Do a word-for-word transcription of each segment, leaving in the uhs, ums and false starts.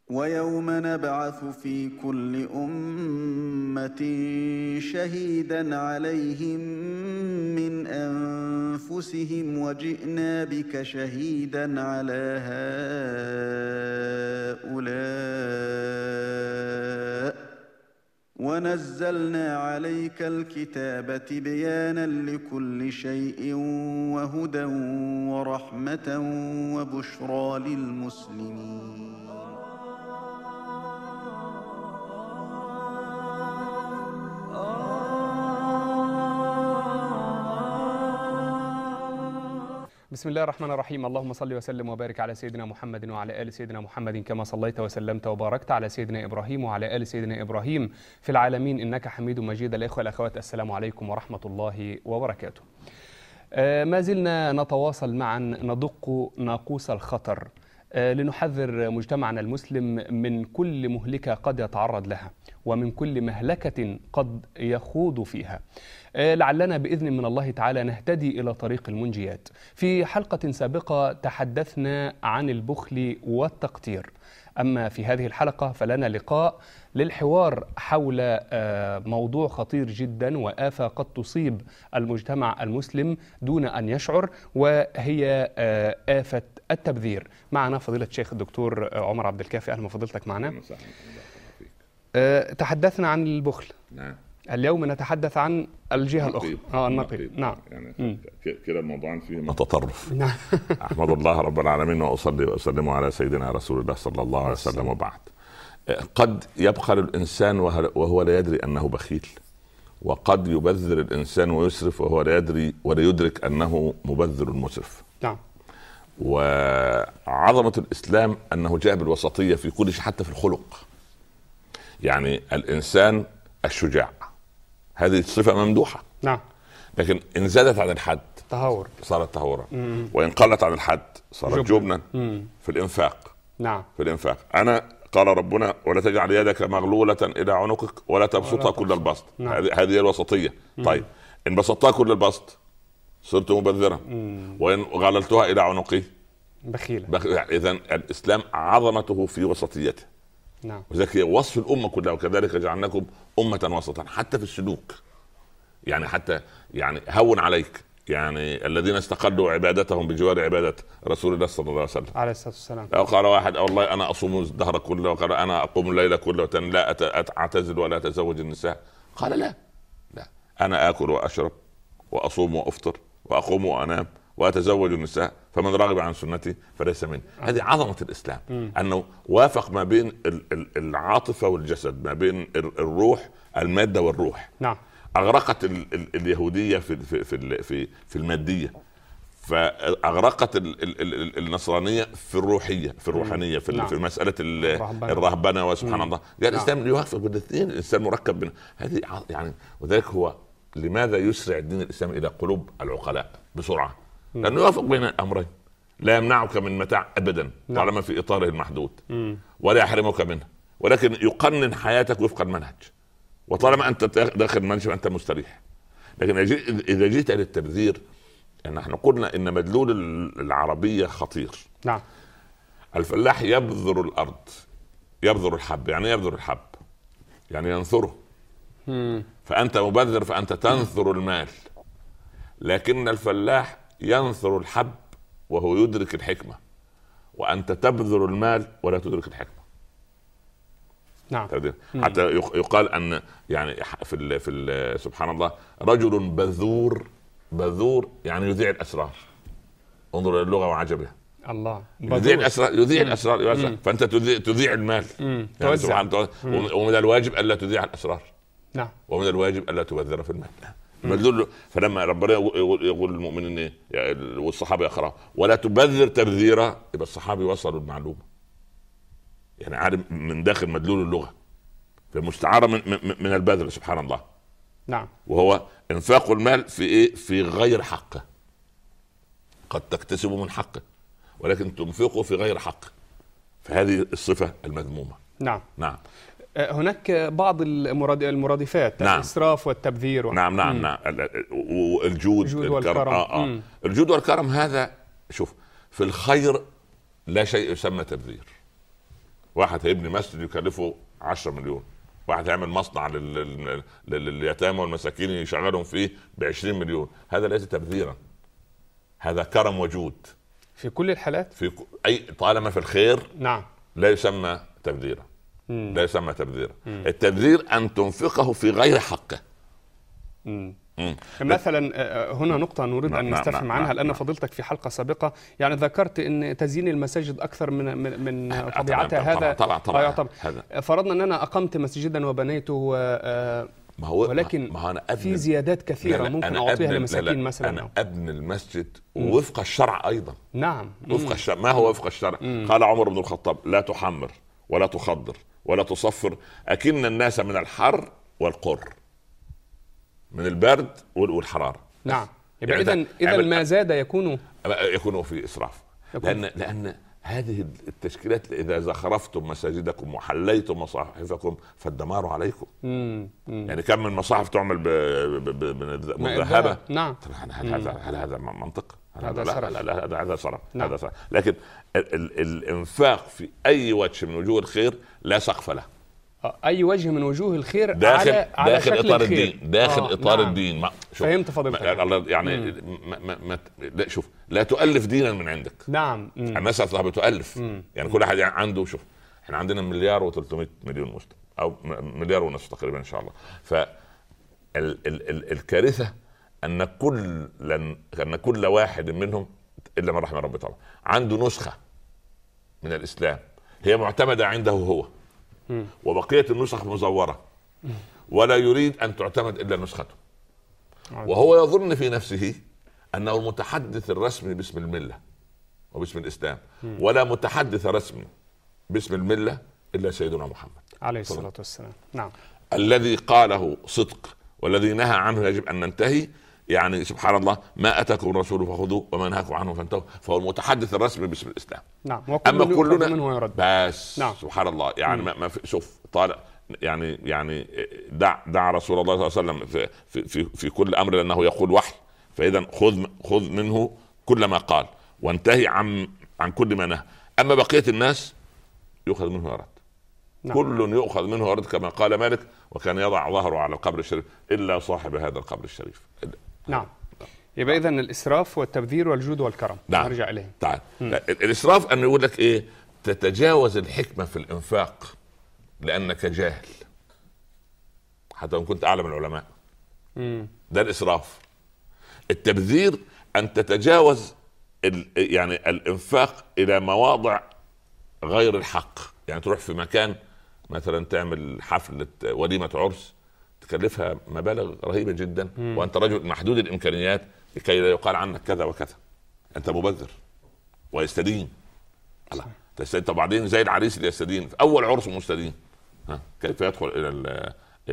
ويوم نبعث في كل أمة شهيدا عليهم من أنفسهم وجئنا بك شهيدا على هؤلاء ونزلنا عليك الكتاب تبيانا لكل شيء وهدى ورحمة وبشرى للمسلمين. بسم الله الرحمن الرحيم. اللهم صل وسلم وبارك على سيدنا محمد وعلى آل سيدنا محمد كما صليت وسلمت وباركت على سيدنا إبراهيم وعلى آل سيدنا إبراهيم في العالمين إنك حميد مجيد. الإخوة والأخوات، السلام عليكم ورحمة الله وبركاته. ما زلنا نتواصل معا ندق ناقوس الخطر لنحذر مجتمعنا المسلم من كل مهلكة قد يتعرض لها ومن كل مهلكة قد يخوض فيها، لعلنا بإذن من الله تعالى نهتدي إلى طريق المنجيات. في حلقة سابقة تحدثنا عن البخل والتقتير، أما في هذه الحلقة فلنا لقاء للحوار حول موضوع خطير جدا وآفة قد تصيب المجتمع المسلم دون أن يشعر، وهي آفة التبذير. معنا فضيلة الشيخ الدكتور عمر عبد الكافي. أهلا بفضيلتك معنا. تحدثنا عن البخل. نعم. اليوم نتحدث عن الجهة الأخرى. اه النقيض. نعم. يعني كلا الموضوعان فيهما تطرف. نعم. أحمد الله رب العالمين وأصلي وأسلم على سيدنا رسول الله صلى الله عليه وسلم. وبعد، قد يبخل الإنسان وهو لا يدري أنه بخيل، وقد يبذر الإنسان ويسرف وهو لا يدري ولا يدرك أنه مبذر مسرف. نعم. وعظمة الإسلام أنه جاء بالوسطية في كل شيء، حتى في الخلق. يعني الإنسان الشجاع هذه صفة ممدوحة. نعم. لكن إن زادت عن الحد تهور صارت تهورا، وإن قلت عن الحد صارت جبنا. في الإنفاق. نعم. في الإنفاق أنا قال ربنا: ولا تجعل يدك مغلولة إلى عنقك ولا تبسطها كل البسط. نعم. هذه هي الوسطية. مم. طيب إن بسطتها كل البسط صرت مبذرا، وإن غللتها إلى عنقي بخيلا. بخ... إذن الإسلام عظمته في وسطيته. نعم. وذلك وصف الأمة كلها: وكذلك جعلناكم أمة وسطا. حتى في السلوك، يعني حتى يعني هون عليك، يعني الذين استقلوا عبادتهم بجوار عبادة رسول الله صلى الله عليه وسلم عليه الصلاة والسلام. قال واحد: والله أنا أصوم الدهر كله، وقال أنا أقوم الليل كله، لا أعتزل ولا أتزوج النساء. قال لا لا أنا آكل وأشرب وأصوم وأفطر وأقوم وأنام وأتزوج النساء، فمن رغب عن سنتي فليس مني. هذه عظمة الإسلام، م. أنه وافق ما بين العاطفة والجسد، ما بين الروح المادة والروح. نعم. أغرقت ال ال اليهودية في في في في, في المادية، فأغرقت ال ال ال النصرانية في الروحية، في الروحانية، في, نعم. في مسألة الرهبنة. وسبحان الله جاء الإسلام نعم. يوافق بالاثنين. الإنسان مركب من هذه يعني، وذلك هو لماذا يسرع الدين الإسلامي إلى قلوب العقلاء بسرعة؟ لأنه يوافق بين الأمرين، لا يمنعك من متاع أبدا طالما في إطاره المحدود، ولا يحرمك منه، ولكن يقنن حياتك وفق المنهج، وطالما أنت داخل المنهج أنت مستريح. لكن إذا جيت للتبذير، يعني نحن قلنا إن مدلول العربية خطير. نعم. الفلاح يبذر الأرض، يبذر الحب. يعني يبذر الحب يعني ينثره. مم. فأنت مبذر، فأنت تنثر المال. لكن الفلاح ينثر الحب وهو يدرك الحكمة، وأنت تبذر المال ولا تدرك الحكمة. نعم. حتى يقال أن يعني في ال في ال سبحان الله رجل بذور، بذور يعني يذيع الأسرار. انظر إلى اللغة وعجبها. الله. يذيع الأسرار، يذيع الأسرار. فأنت تذيع, تذيع المال. يعني سبحان الله. ومن الواجب ألا تذيع الأسرار. نعم. ومن الواجب ألا تبذر في المال. مدلول. فلما ربنا يقول للمؤمنين والصحابة يقرأوا ولا تبذر تبذيرا، يبقى الصحابي وصلوا المعلومة، يعني عارف من داخل مدلول اللغة، في المستعارة من, من البذل. سبحان الله. نعم. وهو انفاق المال في ايه؟ في غير حقه. قد تكتسب من حقه ولكن تنفقه في غير حقه، فهذه الصفة المذمومة. نعم. نعم. هناك بعض المرادفات، نعم. الإسراف والتبذير و... نعم نعم. نعم. الجود, الجود والكرم. آه آه. الجود والكرم هذا، شوف، في الخير لا شيء يسمى تبذير. واحد هيبني مسجد يكلفه عشرة مليون، واحد هيعمل مصنع لليتامى والمساكين يشغلهم فيه بعشرين مليون. هذا ليس تبذيرا، هذا كرم وجود في كل الحالات، في اي طالما في الخير. نعم. لا يسمى تبذيرا. مم. لا يسمى تبذيرا. مم. التبذير ان تنفقه في غير حقه. مم. مثلا هنا نقطة نريد أن نستفهم عنها، لأن فضيلتك في حلقة سابقة يعني ذكرت أن تزيين المساجد أكثر من من, من طبيعتها. هذا طبعا طبعا طبعا. فرضنا أن أنا أقمت مسجدا وبنيته، ما هو ولكن ما هو أنا في زيادات كثيرة لا لا ممكن أعطيها لمساكين مثلا. أنا أبني المسجد وفق الشرع أيضا. نعم. وفق الشرع. ما هو وفق الشرع؟ مم. قال عمر بن الخطاب: لا تحمر ولا تخضر ولا تصفر، أكن الناس من الحر والقر، من البرد والحرارة. نعم. يبقى إذا يعني إذا ما زاد يكون يكون في إسراف. لأن لأن هذه التشكيلات إذا زخرفتم مساجدكم وحليتم مصاحفكم فالدمار عليكم. مم. مم. يعني كم من مصاحف تعمل من الذهب. نعم. هل هذا هل هذا منطق؟ هذا صرف. هذا هذا صرف. هذا صرف. لكن ال ال الإنفاق في أي وجه من وجوه الخير لا سقف له. اي وجه من وجوه الخير داخل على على داخل شكل اطار الخير. الدين، داخل آه اطار نعم. الدين. ما فهمت فضيلتك. يعني ما ما ما لا شوف، لا تؤلف دينا من عندك. نعم. الناس صاحبه تؤلف. مم. يعني كل واحد عنده، شوف احنا عندنا مليار وثلاثمائة مليون مسلم او مليار ونصف تقريبا ان شاء الله. ف ال ال ال الكارثه ان كل لن ان كل واحد منهم الا من رحم ربي طبعا عنده نسخه من الاسلام هي معتمده عنده هو، وبقية النسخ مزورة ولا يريد أن تعتمد إلا نسخته، وهو يظن في نفسه أنه المتحدث الرسمي باسم الملة وباسم الإسلام، ولا متحدث رسمي باسم الملة إلا سيدنا محمد عليه الصلاة والسلام. نعم. الذي قاله صدق والذي نهى عنه يجب أن ننتهي. يعني سبحان الله، ما أتاكم الرسول فخذوه وما نهاكم عنه فانتهوا، فهو المتحدث الرسمي باسم الإسلام. نعم. أما كلنا منه يرد. بس. نعم. سبحان الله. يعني ما ما شوف طالع يعني يعني دع دع رسول الله صلى الله عليه وسلم في في في كل أمر لأنه يقول وحي، فإذا خذ خذ منه كل ما قال وانتهي عن عن كل ما نهى. أما بقية الناس يؤخذ منه يرد. نعم. كل يؤخذ منه يرد كما قال مالك: وكان يضع ظهره على القبر الشريف إلا صاحب هذا القبر الشريف. نعم. يبقى إذن الإسراف والتبذير والجود والكرم. نعم. نرجع إليه. تعال. الإسراف أن يقول لك إيه؟ تتجاوز الحكمة في الإنفاق لأنك جاهل، حتى وإن كنت أعلم العلماء. مم. ده الإسراف. التبذير أن تتجاوز ال... يعني الإنفاق إلى مواضع غير الحق. يعني تروح في مكان مثلا تعمل حفلة وليمة عرس تكلفها مبالغ رهيبة جدا. مم. وأنت رجل محدود الإمكانيات لكي لا يقال عنك كذا وكذا، أنت مبذر ويستدين. الله تستدين. طب بعدين زي العريس اللي يستدين في أول عرس مستدين، ها كيف يدخل إلى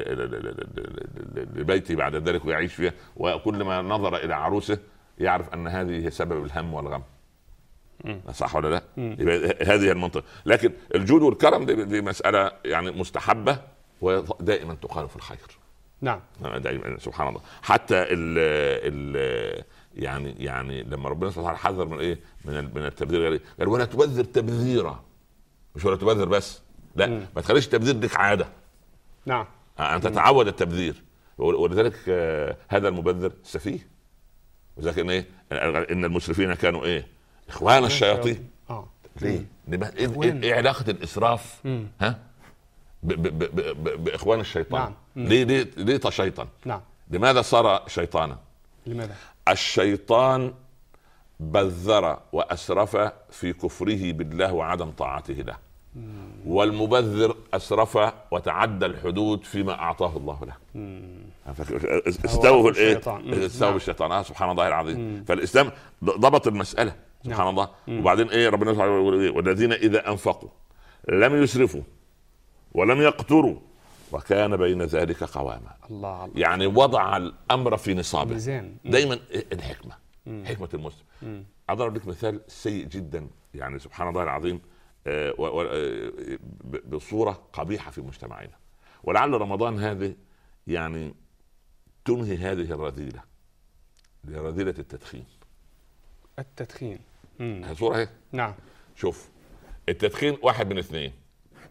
لبيته بعد ذلك ويعيش فيها، وكل ما نظر إلى عروسه يعرف أن هذه هي سبب الهم والغم. مم. صح ولا لا؟ يبقى هذه المنطقة. لكن الجود والكرم دي, دي مسألة يعني مستحبة ودائما تقال في الخير. نعم. دائما سبحان الله. حتى ال ال يعني يعني لما ربنا سبحانه وتعالى حذر من ايه؟ من من التبذير، قال ولا تبذر تبذيرا. مش ولا تبذر بس، لا مم. ما تخليش التبذير لك عاده. نعم. ان تتعود التبذير. ولذلك هذا المبذر سفيه. وذلك ان ايه؟ ان المسرفين كانوا ايه؟ اخوان الشياطين. اه ليه؟ ايه, إيه علاقه الاسراف مم. ها ب ب ب ب باخوان الشيطان؟ نعم. ليه ليه ليه شيطان؟ نعم. لماذا صار شيطانا؟ لماذا؟ الشيطان بذر واسرف في كفره بالله وعدم طاعته له. مم. والمبذر اسرف وتعدى الحدود فيما اعطاه الله له. استوى الايه؟ استوى الشيطان. آه سبحان الله العظيم. مم. فالاسلام ضبط المساله سبحان نعم. الله. مم. وبعدين ايه ربنا سبحانه وتعالى: والذين اذا انفقوا لم يسرفوا ولم يقتروا وكان بين ذلك قواما. الله. يعني وضع الامر في نصابه. ميزان. دايما الحكمه. مم. حكمه المسلم. اضرب لك مثال سيء جدا يعني سبحان الله العظيم آه آه بصوره قبيحه في مجتمعنا، ولعل رمضان هذه يعني تنهي هذه الرذيله، رذيله التدخين. التدخين صوره هيك. نعم. شوف التدخين واحد من اثنين: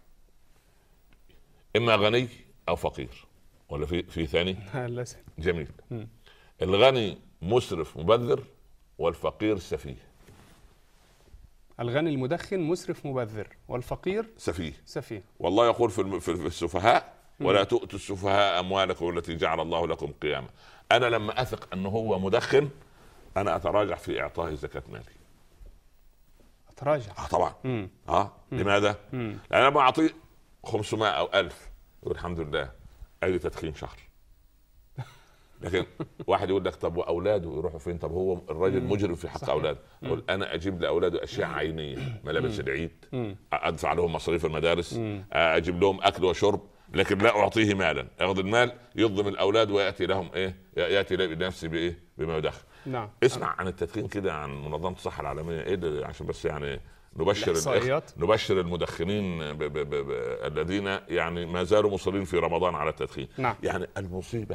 اما غني او فقير، ولا في في ثاني؟ لازم. جميل. م. الغني مسرف مبذر، والفقير سفيه. الغني المدخن مسرف مبذر، والفقير سفيه. سفيه. والله يقول في في السفهاء: ولا تؤتوا السفهاء اموالكم التي جعل الله لكم قياما. انا لما اثق انه هو مدخن انا اتراجع في اعطائه زكاه مالي. اتراجع؟ اه طبعا. مم. اه مم. لماذا؟ مم. لان انا بعطيه خمسمائة او ألف يقول الحمد لله ادي تدخين شهر. لكن واحد يقول لك طب واولاده يروحوا فين؟ طب هو الراجل مجرم في حق اولاده. اقول انا اجيب لاولاده اشياء عينيه، ملابس العيد، ادفع لهم مصاريف المدارس، اجيب لهم اكل وشرب، لكن لا اعطيه مالا. ياخذ المال يظلم الاولاد وياتي لهم ايه؟ ياتي بنفسه بايه؟ بما يدخل. نعم. اسمع عن التدخين كده عن منظمه الصحه العالميه ايه ده، عشان بس يعني نبشر الإحصائيات. نبشر المدخنين ب ب ب ب الذين يعني ما زالوا مصرين في رمضان على التدخين. نعم. يعني المصيبه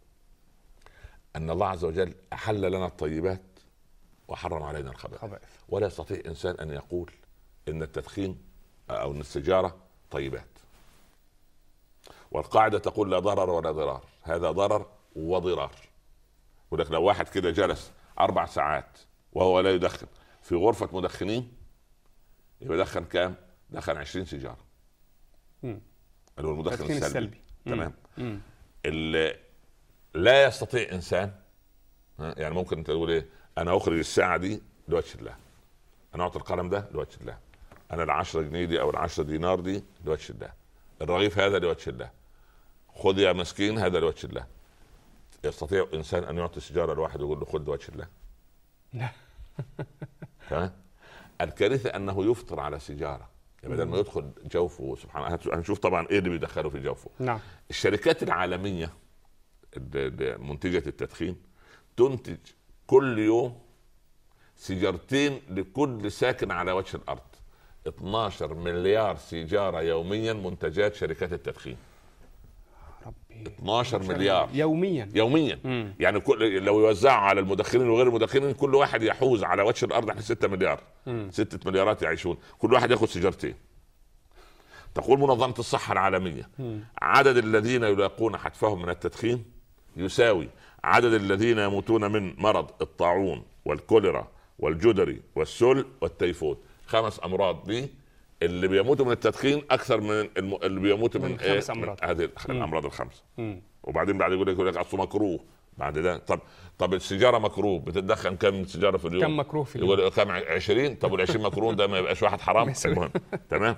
ان الله عز وجل احل لنا الطيبات وحرم علينا الخبائث، ولا يستطيع انسان ان يقول ان التدخين او ان السيجاره طيبات. والقاعده تقول لا ضرر ولا ضرار، هذا ضرر وضرار. ولكن لو واحد كده جلس اربع ساعات وهو لا يدخن في غرفه مدخنين يبقى دخن كام؟ دخن عشرين سيجاره. اللي هو المدخن السلبي, السلبي. تمام. اللي لا يستطيع انسان، يعني ممكن انت تقول ايه؟ انا اخرج الساعه دي لوجه الله، انا اعطي القلم ده لوجه الله، انا العشرة جنيه دي او العشرة دينار دي لوجه الله، الرغيف هذا لوجه الله، خذ يا مسكين هذا لوجه الله. يستطيع انسان ان يعطي سيجاره لواحد ويقول له خذ لوجه الله؟ لا. تمام. الكارثه انه يفطر على سيجاره، يعني بدل ما يدخل جوفه سبحان الله. هنشوف طبعا ايه اللي بيدخله في جوفه. نعم. الشركات العالميه منتجه التدخين تنتج كل يوم سيجارتين لكل ساكن على وجه الارض. اثناشر مليار سيجاره يوميا منتجات شركات التدخين. ربي. اثناشر مليار يوميا يوميا. مم. يعني كل لو يوزعوا على المدخنين وغير المدخنين كل واحد يحوز على وجه الارض احنا ستة مليار. مم. ستة مليارات يعيشون، كل واحد ياخذ سيجارتين. تقول منظمه الصحه العالميه مم. عدد الذين يلاقون حتفهم من التدخين يساوي عدد الذين يموتون من مرض الطاعون والكوليرا والجدري والسل والتيفود. خمس امراض دي اللي بيموتوا من التدخين اكثر من الم... اللي بيموتوا من, من إيه؟ من هذه الامراض الخمسه. مم. وبعدين بعد يقول لك يقول لك اصله مكروه بعد ده. طب طب السيجاره مكروه، بتدخن كم سيجاره في اليوم؟ كم مكروه في اليوم؟ يقول كم؟ عشرين. طب وال عشرين مكروه ده ما يبقاش واحد حرام؟ المهم تمام.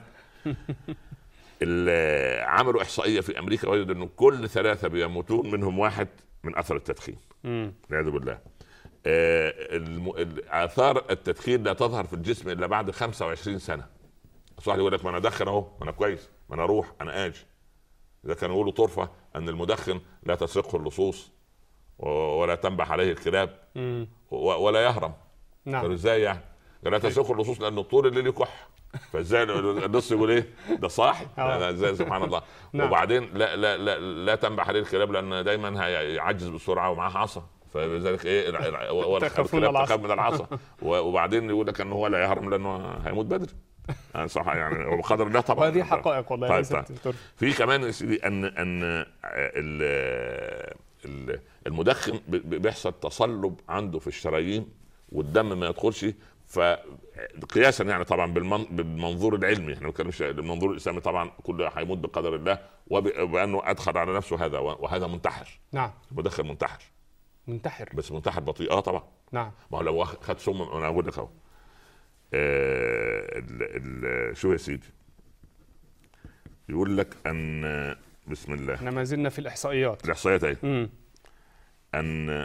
عملوا احصائيه في امريكا وجدوا انه كل ثلاثه بيموتون منهم واحد من اثر التدخين والعياذ بالله. آه اثار التدخين لا تظهر في الجسم الا بعد خمسة وعشرين سنه. صح يقول لك ما انا ادخن اهو، ما انا كويس، ما انا اروح، انا اجي. اذا كانوا يقولوا طرفه ان المدخن لا تسرقه اللصوص ولا تنبح عليه الكلاب ولا يهرم. نعم. قالوا ازاي يعني؟ لا تسرقه اللصوص لانه طول الليل يكح، فازاي النص يقول ايه؟ ده صاحي. ازاي؟ سبحان الله. نعم. وبعدين لا لا لا لا تنبح عليه الكلاب لان دايما هيعجز بسرعه ومعاه عصا، فلذلك ايه تخاف من العصا. وبعدين يقول لك انه هو لا يهرم لانه هيموت بدري. صح يعني وبقدر الله طبعا. وهذه حقائق والله. طيب طيب. في كمان يا سيدي ان ان المدخن بيحصل تصلب عنده في الشرايين والدم ما يدخلش. فقياسا يعني طبعا بالمنظور العلمي، احنا ما بنتكلمش بالمنظور الاسلامي، طبعا كله هيموت بقدر الله وبانه ادخل على نفسه هذا، وهذا منتحر. نعم. المدخن منتحر. منتحر بس منتحر بطيء. اه طبعا. نعم. ما هو لو خد سم انا اقول لك اهو. آه شو يا سيدي يقول لك ان بسم الله احنا ما زلنا في الاحصائيات. الاحصائيات اهي. ان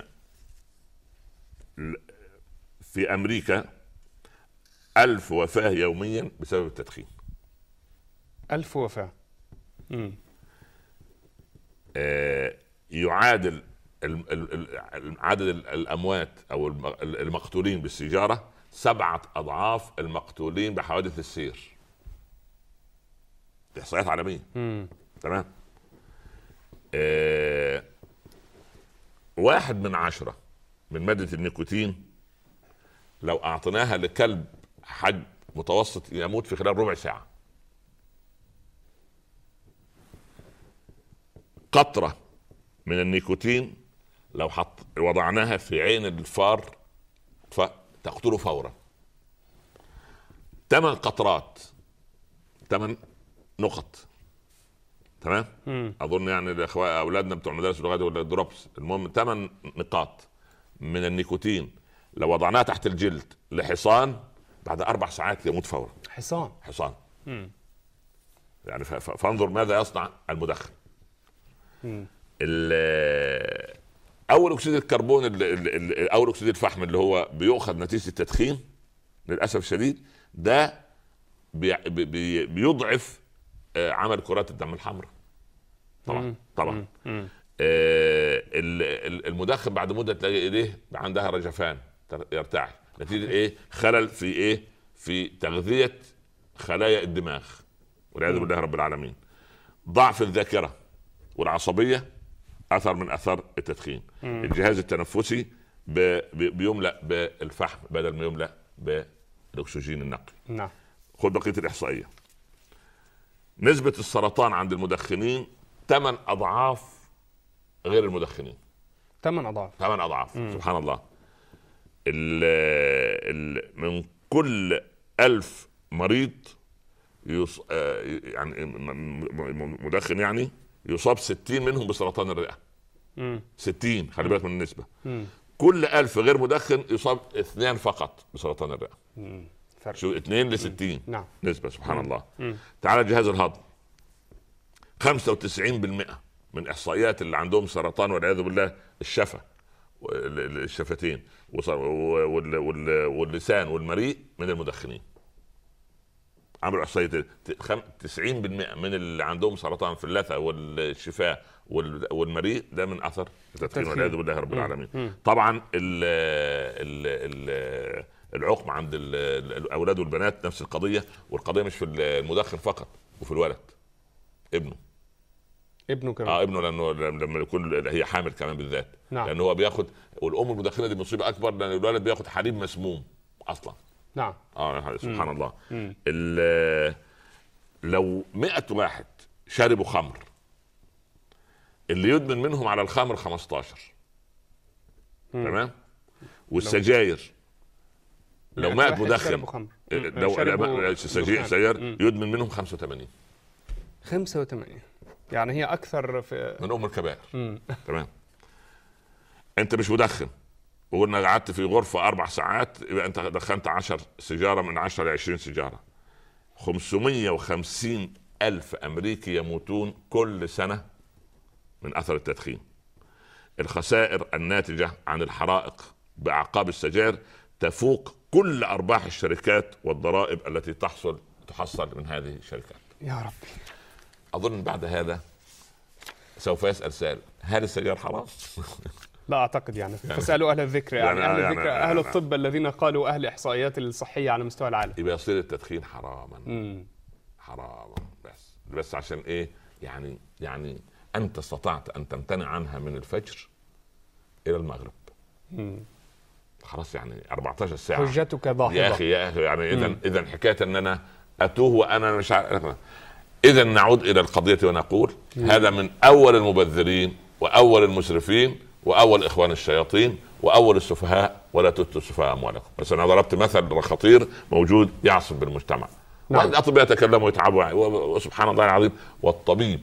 في امريكا ألف وفاة يوميا بسبب التدخين. ألف وفاة. امم آه يعادل عدد الاموات او المقتولين بالسيجاره سبعة أضعاف المقتولين بحوادث السير. إحصائيات عالمية. تمام. آه واحد من عشرة من مادة النيكوتين لو أعطيناها لكلب حجم متوسط يموت في خلال ربع ساعة. قطرة من النيكوتين لو حط وضعناها في عين الفار فتقتله فورا. ثمان قطرات، ثمان نقط، تمام. اظن يعني الاخوان اولادنا بتوع مدارس اللغات ولا الدروبس، المهم ثمان نقاط من النيكوتين لو وضعناها تحت الجلد لحصان بعد اربع ساعات يموت فورا. حصان حصان مم. يعني فانظر ماذا يصنع المدخن. اول اكسيد الكربون اول اكسيد الفحم اللي هو بيؤخذ نتيجه التدخين للاسف الشديد ده بي بي بيضعف عمل كرات الدم الحمراء طبعا طبعا. آه المدخن بعد مده تلاقي ايديه عندها رجفان يرتعش نتيجه ايه؟ خلل في ايه؟ في تغذيه خلايا الدماغ والعياذ بالله رب العالمين. ضعف الذاكره والعصبيه اثر من اثار التدخين. مم. الجهاز التنفسي بيملأ بالفحم بدل ما يملأ بالاكسجين النقي. نعم. خد بقيه الاحصائيه. نسبه السرطان عند المدخنين ثمان اضعاف غير المدخنين. ثمان اضعاف ثمان اضعاف. مم. سبحان الله. ال ال من كل ألف مريض يص... يعني مدخن يعني يصاب ستين منهم بسرطان الرئة. مم. ستين، خلي بالك من النسبة. مم. كل ألف غير مدخن يصاب اثنين فقط بسرطان الرئة. مم. شو اثنين لستين. نعم. نسبة سبحان مم. الله. مم. تعال جهاز الهضم خمسة وتسعين بالمئة من إحصائيات اللي عندهم سرطان والعياذ بالله الشفة الشفتين واللسان والمريء من المدخنين. عملوا احصائيه تسعين بالمئة من اللي عندهم سرطان في اللثه والشفاه والمريء ده من اثر التدخين والعياذ بالله رب العالمين. طبعا ال ال العقم عند الاولاد والبنات نفس القضيه، والقضيه مش في المدخن فقط وفي الولد، ابنه ابنه كمان. اه ابنه لانه لما يكون هي حامل كمان بالذات. نعم. لانه هو بياخد، والام المدخنه دي مصيبه اكبر لان الولد بياخد حليب مسموم اصلا. نعم. اه سبحان مم. الله. لو مئة واحد شربوا خمر اللي يدمن منهم على الخمر خمستاشر. مم. تمام. والسجاير لو مئة مدخن لو سجاير يدمن منهم خمسة وثمانين. خمسة وثمانين يعني هي اكثر في من ام الكبائر. تمام. انت مش مدخن وقلنا قعدت في غرفة أربع ساعات يبقى أنت دخنت عشر سيجارة من عشرة لعشرين سيجارة. خمسمية وخمسين ألف أمريكي يموتون كل سنة من أثر التدخين. الخسائر الناتجة عن الحرائق بأعقاب السجائر تفوق كل أرباح الشركات والضرائب التي تحصل تحصل من هذه الشركات. يا ربي. أظن بعد هذا سوف يسأل سائل: هل السجائر حرام؟ لا أعتقد يعني, يعني فاسألوا أهل الذكر يعني, يعني أهل الذكر يعني أهل يعني الطب يعني الذين قالوا أهل إحصائيات الصحية على مستوى العالم. يبقى يصير التدخين حراما. مم. حراما بس بس عشان إيه؟ يعني يعني أنت استطعت أن تمتنع عنها من الفجر إلى المغرب. مم. خلاص يعني أربعة عشر ساعة. حجتك ضاحضة يا أخي يا أخي يعني إذا إذا حكاية أن أنا أتوه وأنا مش عارف. إذا نعود إلى القضية ونقول مم. هذا من أول المبذرين وأول المسرفين واول اخوان الشياطين واول السفهاء، ولا تؤتوا السفهاء اموالكم. بس انا ضربت مثل خطير موجود يعصف بالمجتمع. نعم. الاطباء يتكلموا ويتعبوا وسبحان الله العظيم. والطبيب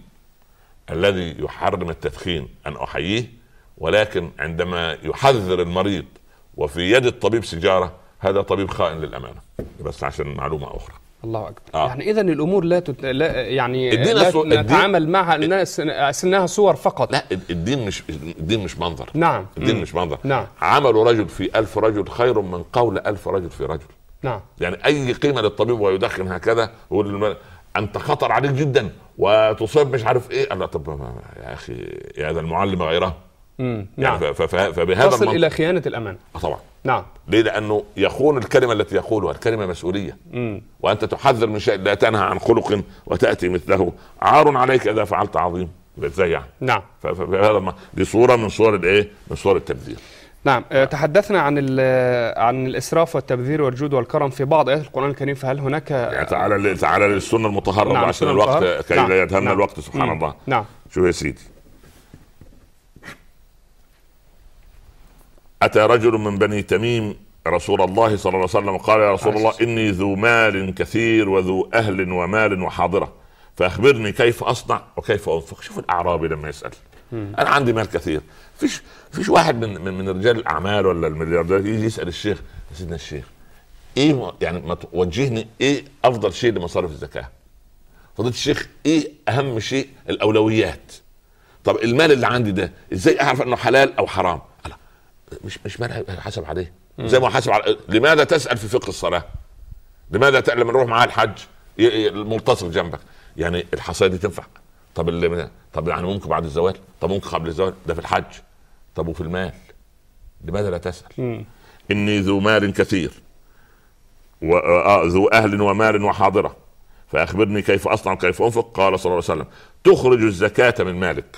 الذي يحرم التدخين ان احييه، ولكن عندما يحذر المريض وفي يد الطبيب سيجاره هذا طبيب خائن للامانه. بس عشان معلومه اخرى. الله اكبر. آه. يعني اذا الامور لا, تت... لا يعني لا سو... نتعامل الدين... معها الناس انها صور فقط. لا الدين مش الدين مش منظر. نعم. الدين مم. مش منظر. نعم. عمل رجل في ألف رجل خير من قول ألف رجل في رجل. نعم. يعني اي قيمه للطبيب ويدخن هكذا يقول انت خطر عليك جدا وتصيب مش عارف ايه. الله طب يا اخي يا هذا المعلم غيره. امم يعني نعم. فبهذا تصل الى خيانه الامان. طبعا. نعم. ليه؟ لانه يخون الكلمه التي يقولها، الكلمه مسؤوليه. مم. وانت تحذر من شيء لا تنهى عن خلق وتاتي مثله عار عليك اذا فعلت عظيم. ازاي يعني؟ نعم. فهذا دي صوره من صور الايه؟ من صور التبذير. نعم. أه تحدثنا عن عن الاسراف والتبذير والجود والكرم في بعض ايات القران الكريم، فهل هناك يعني تعالى تعالى للسنه المطهره. نعم. عشان الوقت كي لا يدهمنا الوقت. سبحان مم. الله. نعم. شو يا سيدي، أتى رجل من بني تميم رسول الله صلى الله عليه وسلم قال يا رسول الله إني ذو مال كثير وذو أهل ومال وحاضرة فأخبرني كيف أصنع وكيف أنفق. شوف الأعرابي لما يسأل مم. أنا عندي مال كثير، فيش فيش واحد من من, من رجال الأعمال ولا الملياردير يجي يسأل الشيخ يا سيدنا الشيخ إيه يعني ما توجهني إيه أفضل شيء لمصارف الزكاة؟ فضيلة الشيخ إيه أهم شيء الأولويات؟ طب المال اللي عندي ده إزاي أعرف أنه حلال أو حرام؟ لا مش مش مال حسب عليه زي ما حسب على... لماذا تسأل في فقه الصلاة؟ لماذا ت... لما نروح معاه الحج ي... الملتصق جنبك يعني الحصاية دي تنفع؟ طب اللي... طب يعني ممكن بعد الزواج؟ طب ممكن قبل الزواج؟ ده في الحج. طب وفي المال لماذا لا تسأل؟ مم. إني ذو مال كثير و... آه ذو أهل ومال وحاضرة فأخبرني كيف أصنع كيف أنفق. قال صلى الله عليه وسلم تخرج الزكاة من مالك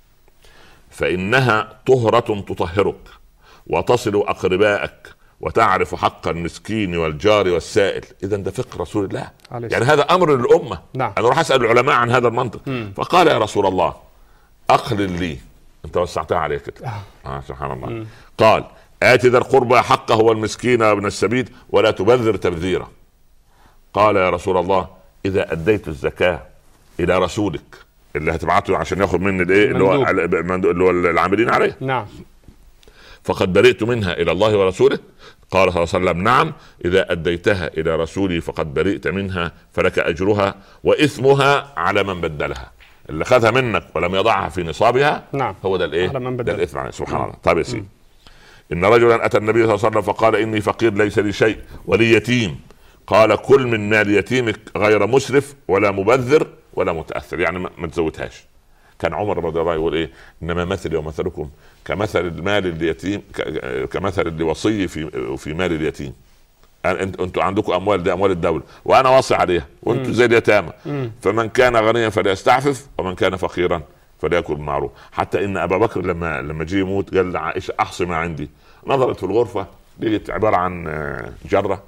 فإنها طهرة تطهرك وتصل أقربائك وتعرف حق المسكين والجار والسائل. إذا ده فقه رسول الله يعني هذا أمر للأمة. نعم. أنا راح أسأل العلماء عن هذا المنطق. مم. فقال يا رسول الله أقلل لي، أنت وسعتها عليك كده. آه. آه سبحان الله. مم. قال آت ذا القربى حقه والمسكين وابن السبيل ولا تبذر تبذيرا. قال يا رسول الله إذا أديت الزكاة إلى رسولك اللي هتبعته عشان ياخذ مني الايه اللي هو اللي هو العاملين عليه، نعم، فقد برئت منها الى الله ورسوله. قال صلى الله عليه وسلم نعم اذا اديتها الى رسولي فقد برئت منها فلك اجرها واثمها على من بدلها. اللي خذها منك ولم يضعها في نصابها نعم هو ده الايه ده الاثم عليه. سبحان الله. طيب يا سيدي، ان رجلا اتى النبي صلى الله عليه وسلم فقال اني فقير ليس لي شيء ولي يتيم. قال كل من مال يتيمك غير مسرف ولا مبذر ولا متأثر، يعني ما تزودهاش. كان عمر رضي الله عنه يقول ايه انما مثلي ومثلكم كمثل المال اليتيم كمثل الوصي في في مال اليتيم. انتوا عندكم اموال دي اموال الدوله وانا واصي عليها وانتوا زي اليتامى، فمن كان غنيا فليستعفف ومن كان فقيرا فليأكل بالمعروف. حتى ان ابا بكر لما لما جه يموت قال لعائشه احصي ما عندي. نظرت في الغرفه لقيت عباره عن جره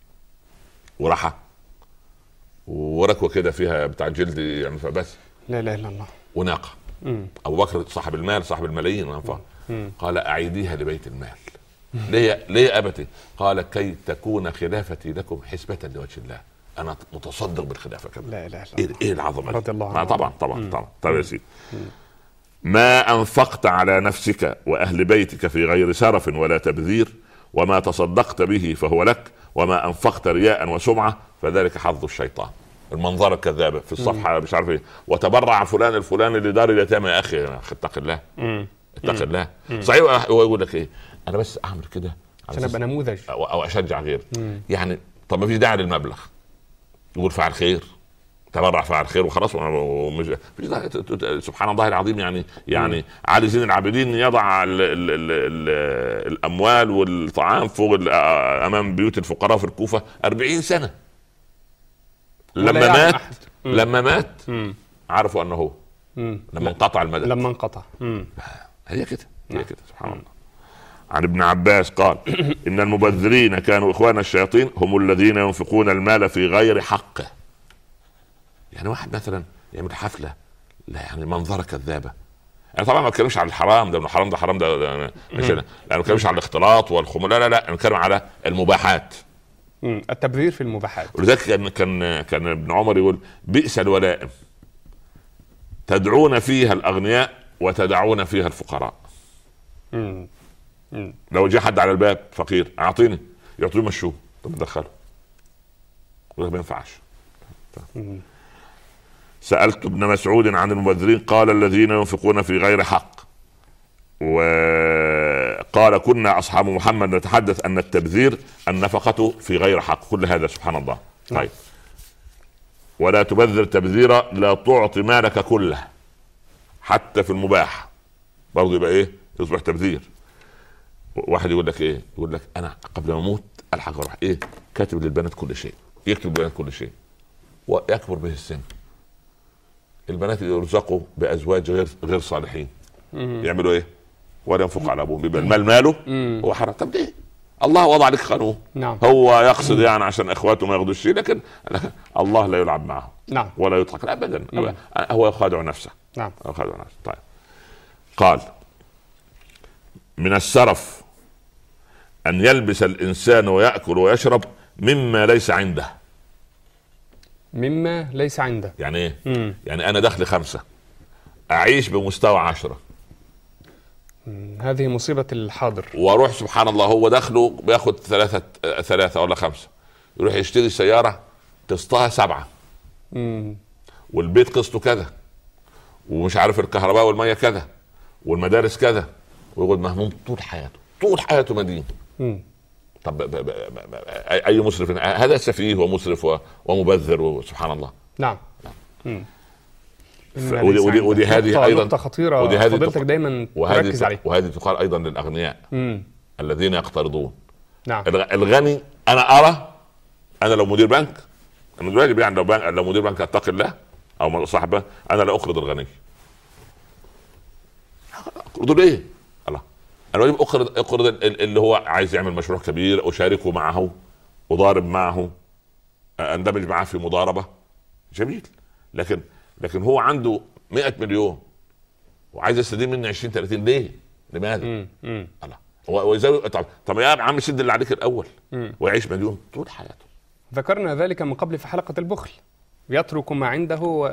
ورحى وركوه كده فيها بتاع جلد يعني فبس لا لا الا الله وناقه. مم. ابو بكر صاحب المال صاحب الملايين وانفاق قال اعيديها لبيت المال. ليه ليه ابتي؟ قال كي تكون خلافتي لكم حسبة لوجه الله. انا متصدق بالخلافه كده. لا اله الا الله. ايه العظمه رضي الله عنه. طبعا طبعا طبعا. طيب يا سيدي، ما انفقت على نفسك واهل بيتك في غير سرف ولا تبذير وما تصدقت به فهو لك وما انفقت رياء وسمعه فذلك حظ الشيطان. المنظر الكذابه في الصفحه مش عارف ايه وتبرع فلان الفلاني لدار اليتامى. يا اخي اتق الله اتق الله. صحيح هو يقول لك ايه انا بس اعمل كده عشان ابقى نموذج او, أو اشجع غير يعني. طب ما فيش داعي للمبلغ، يقول فعل خير تبرع فعل خير وخلاص. ومش سبحان الله العظيم يعني يعني علي زين العابدين يضع ال ال ال ال الاموال والطعام فوق امام بيوت الفقراء في الكوفه أربعين سنة. لما مات أحد. لما مات مم. عرفوا انه هو مم. لما انقطع المدد لما انقطع مم. هي كده هي كده سبحان الله. عن ابن عباس قال ان المبذرين كانوا اخوان الشياطين هم الذين ينفقون المال في غير حقه. يعني واحد مثلا يعمل حفله لا يعني منظره كذابه. يعني طبعا ما بتكلمش على الحرام ده، الحرام ده حرام ده مش انا ما بتكلمش على الاختلاط والخمول، لا لا لا انا بتكلم على المباحات. امم التبذير في المباحات. ولذلك كان كان كان ابن عمر يقول بئس الولائم تدعون فيها الاغنياء وتدعون فيها الفقراء. امم لو جاء حد على الباب فقير اعطيني يعطيه مشوه طب دخله ولا ما ينفعش. سألت ابن مسعود عن المبذرين قال الذين ينفقون في غير حق. وقال كنا أصحاب محمد نتحدث أن التبذير النفقة في غير حق. كل هذا سبحان الله. طيب ولا تبذر تبذيرا لا تعطي مالك كله حتى في المباح برضه يبقى ايه يصبح تبذير. واحد يقول لك ايه يقول لك انا قبل ما اموت الحق اروح ايه كاتب للبنات كل شيء، يكتب للبنات كل شيء ويكبر به السن. البنات يرزقوا بازواج غير غير صالحين يعملوا ايه ولا ينفق على ابوهم بيبقى المال ماله هو حرام. طب ليه الله وضع لك قانون؟ نعم. هو يقصد يعني عشان اخواته ما ياخدوش شيء، لكن الله لا يلعب معه نعم. ولا يضحك ابدا. هو يخادع نفسه نعم. يخادع نفسه. طيب قال من السرف أن يلبس الإنسان ويأكل ويشرب مما ليس عنده. مما ليس عنده يعني إيه؟ مم. يعني أنا دخلي خمسة أعيش بمستوى عشرة. مم. هذه مصيبة الحاضر. واروح سبحان الله هو دخله بياخد ثلاثة ثلاثة ولا خمسة، يروح يشتري سيارة قسطها سبعة. مم. والبيت قسطه كذا، ومش عارف الكهرباء والمية كذا، والمدارس كذا، ويقعد مهموم طول حياته، طول حياته مدين. مم. طب ب ب ب ب اي مسرف هذا؟ سفيه ومسرف ومبذر وسبحان الله. نعم. نعم. ودي ودي, ودي هذه ايضا نقطة خطيرة ودي هذه فضلتك دايما تركز عليها. وهذه تقال ايضا للاغنياء مم. الذين يقترضون. نعم. الغني انا ارى، انا لو مدير بنك، انا واجب يعني لو بنك لو مدير بنك اتقي الله او صاحبه، انا لا اقرض الغني. اقرضه ليه؟ الله، انا واجب اقرض اقرض اللي هو عايز يعمل مشروع كبير، اشاركه معه، اضارب معه، اندمج معه في مضاربه، جميل. لكن لكن هو عنده مئة مليون وعايز يستدين مني عشرين ثلاثين، ليه؟ لماذا؟ مم. مم. الله، ويزود. طب طب يا عم سد اللي عليك الاول مم. ويعيش مليون طول حياته. ذكرنا ذلك من قبل في حلقة البخل، يترك ما عنده و...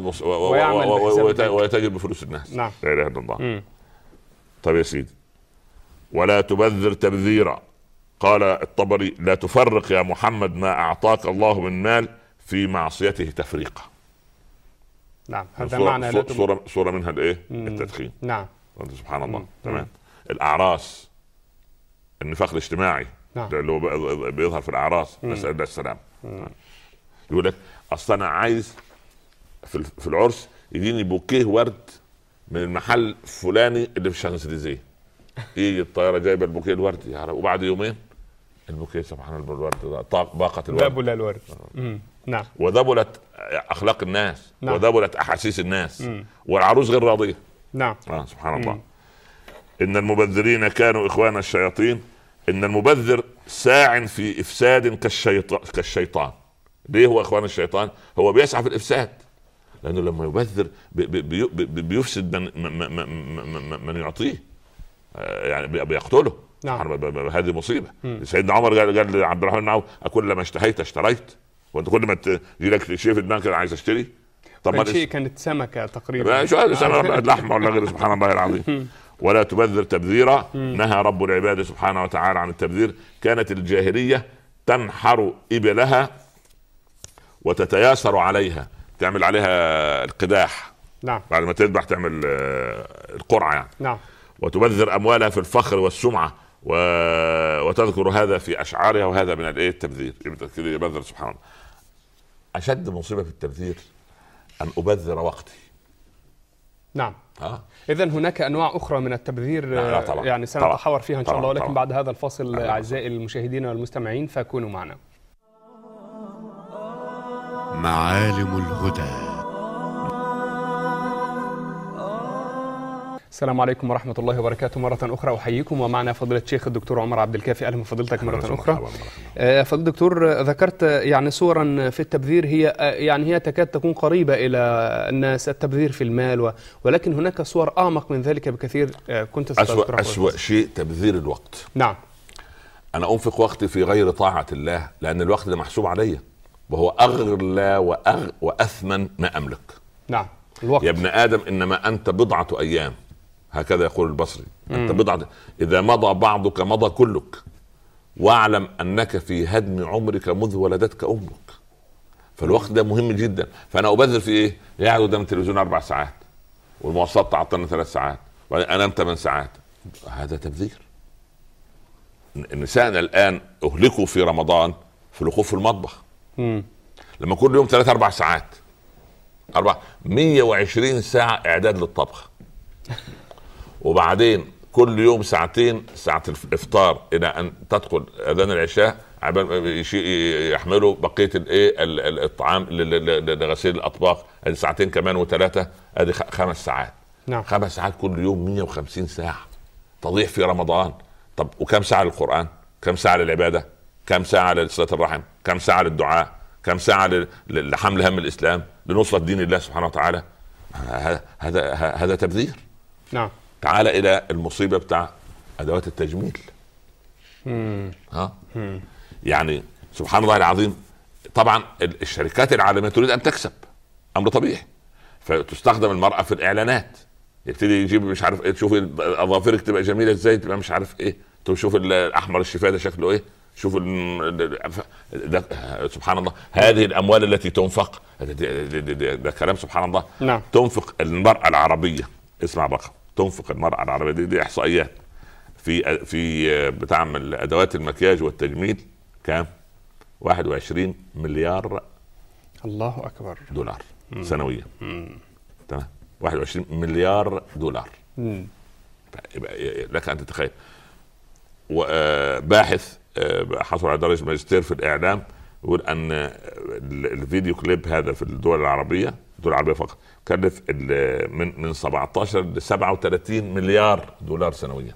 ويتاجر بفلوس الناس. نعم. لا اله الا الله. طيب يا سيدي، ولا تبذر تبذيرا. قال الطبري: لا تفرق يا محمد ما اعطاك الله من مال في معصيته تفريقا. نعم، هذا صورة معنى صورة, صورة, صورة منها الايه؟ التدخين. نعم. سبحان الله. مم. تمام. الاعراس، النفاق الاجتماعي. نعم. اللي هو بيظهر في الاعراس، نسال الله السلام. يقول لك اصلا انا عايز في في العرس يجيني بوكيه ورد من المحل الفلاني اللي في الشانزليزيه. يجي الطياره جايبه البوكيه الورد يا رب، وبعد يومين البوكيه سبحان الله الورد طاق باقه الورد. ذبل الورد. آه. نعم. وذبلت اخلاق الناس. نعم. وذبلت احاسيس الناس. مم. والعروس غير راضيه. نعم. آه سبحان الله. ان المبذرين كانوا اخوان الشياطين. ان المبذر ساع في افساد كالشيطان كالشيطان. ليه هو اخوان الشيطان؟ هو بيسعى في الافساد، لانه لما يبذر بي بي بي بيفسد من, من, من, من يعطيه، يعني بيقتله. نعم. هذه مصيبه. سيدنا عمر قال قال لعبد الرحمن بن عوف: اكل ما اشتهيت اشتريت؟ وانت كل ما تجي لك شيء في دماغك عايز اشتري؟ طب شيء كانت سمكه تقريبا، شو هذا؟ سمكه لحمه ولا غيره؟ سبحان الله العظيم. ولا تبذر تبذيرا. نهى رب العباد سبحانه وتعالى عن التبذير. كانت الجاهليه تنحر ابلها وتتياسر عليها، تعمل عليها القداح. نعم. بعد ما تذبح تعمل القرعه يعني. نعم. وتبذر اموالها في الفخر والسمعه و... وتذكر هذا في اشعارها، وهذا من الايه؟ التبذير. كده يبذر سبحان الله. اشد مصيبه في التبذير ان ابذر وقتي. نعم. آه. اذا هناك انواع اخرى من التبذير. لا لا طبعا. يعني سنتحاور فيها ان شاء طبعا. الله، ولكن طبعا. بعد هذا الفاصل اعزائي المشاهدين والمستمعين فكونوا معنا. معالم الهدى. السلام عليكم ورحمة الله وبركاته. مرة أخرى أحييكم، ومعنا فضيلة الشيخ الدكتور عمر عبد الكافي. أهلا بفضيلتك مرة أخرى. فضيلة الدكتور، ذكرت يعني صورا في التبذير هي يعني هي تكاد تكون قريبة إلى الناس، التبذير في المال، ولكن هناك صور أعمق من ذلك بكثير كنت ستذكرها. أسوأ شيء تبذير الوقت. نعم. أنا أنفق وقتي في غير طاعة الله، لأن الوقت ده محسوب علي، وهو أغلى وأغ وأثمن ما أملك. نعم. الوقت. يا ابن آدم إنما أنت بضعة أيام، هكذا يقول البصري. أنت بضعة، إذا مضى بعضك مضى كلك، واعلم أنك في هدم عمرك مذ ولدتك أمك. فالوقت ده مهم جدا. فأنا أبذر في إيه؟ قاعد قدام التلفزيون أربع ساعات، والمواصلات تعطلنا ثلاث ساعات، وأنام ثمان ساعات. هذا تبذير. نسائنا الآن أهلكوا في رمضان في الوقوف في المطبخ. مم. لما كل يوم ثلاث أربع ساعات، أربع مية وعشرين ساعة إعداد للطبخ، وبعدين كل يوم ساعتين، ساعة الإفطار إلى أن تدخل أذان العشاء، يحملوا بقية الإيه الطعام لغسيل الأطباق، هذه ساعتين كمان وثلاثة، هذه خمس ساعات. نعم. خمس ساعات كل يوم، مية وخمسين ساعة تضيع في رمضان. طب وكم ساعة للقرآن؟ كم ساعة للعبادة؟ كم ساعة لصلة الرحم؟ كم ساعة للدعاء؟ كم ساعة لحمل هم الإسلام، لنصرة دين الله سبحانه وتعالى؟ هذا هذا تبذير. نعم. تعال إلى المصيبة بتاع أدوات التجميل. ها يعني سبحان الله العظيم. طبعا الشركات العالميه تريد ان تكسب، امر طبيعي، فتستخدم المراه في الاعلانات، يبتدي يجيب مش عارف ايه، تشوفي اظافرك تبقى جميله ازاي، تبقى مش عارف ايه، تشوف الاحمر الشفاه ده شكله ايه، شوف ده سبحان الله. هذه الاموال التي تنفق ده, ده, ده, ده كلام سبحان الله. نعم. تنفق المراه العربيه، اسمع بقى، تنفق المراه العربيه دي, دي احصائيات في في بتعمل ادوات المكياج والتجميل كام؟ واحد وعشرين مليار الله اكبر دولار سنويا. تمام، واحد وعشرين مليار دولار. مم. لك ان تتخيل. وباحث حصل على درجه ماجستير في الاعلام يقول ان الفيديو كليب هذا في الدول العربيه، الدول العربيه فقط، كلف من من سبعتاشر ل سبعة وثلاثين مليار دولار سنويا.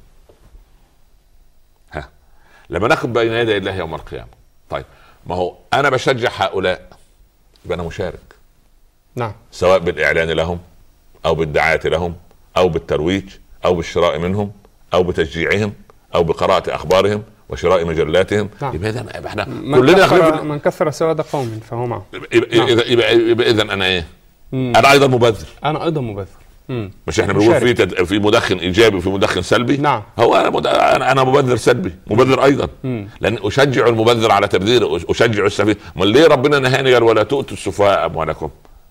ها لما ناخد بين يدي الله يوم القيامه، طيب ما هو انا بشجع هؤلاء، يبقى انا مشارك. نعم. سواء بالاعلان لهم او بالدعايه لهم او بالترويج او بالشراء منهم او بتشجيعهم او بقراءه اخبارهم وشراء مجلاتهم. نعم. يبقى اذا احنا كلنا كثر من كثر سواد قوم فهو معه. يبقى يبقى اذا انا ايه؟ مم. انا ايضا مبذر. انا ايضا مبذر. مم. مش احنا بنقول في تد... في مدخن ايجابي وفي مدخن سلبي. نعم. هو انا مد... انا مبذر سلبي، مبذر ايضا. مم. لان اشجع المبذر على تبذيره، اشجع السفيه. امال ليه ربنا نهاني قال ولا تؤتوا السفهاء اموالكم؟